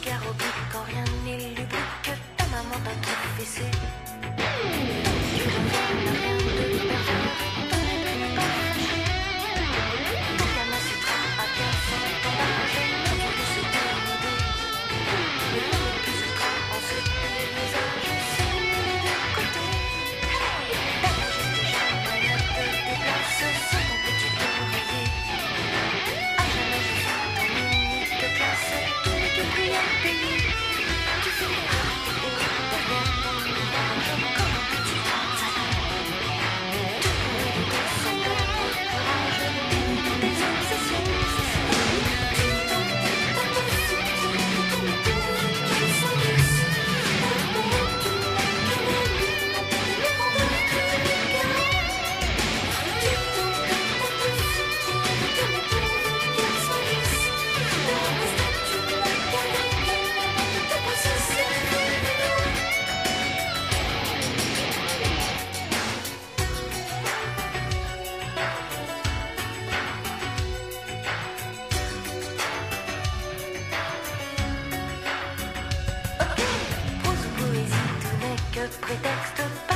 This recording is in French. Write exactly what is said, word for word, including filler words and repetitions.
aérobic quand rien n'est lubrique, que ta maman t'a tout fessé. Tu reviens, n'a rien de pervers, t'en es plus pas fâché. Ton gamin citera à bien son emballage, mon Dieu que c'était une idée. Le monde qui se craint ensuite les visages, c'est mis de côté. Ta majesté jamais ne te déplace sans ton petit oreiller. À jamais je suis ton unique classe, tout n'est que prix à payer. Tu finiras haut derrière ton nuage comme un petit salade. Tu pourrais de sans perdre courage, dénouer tes obsessions. Prose ou poésie, tout n'est que prétexte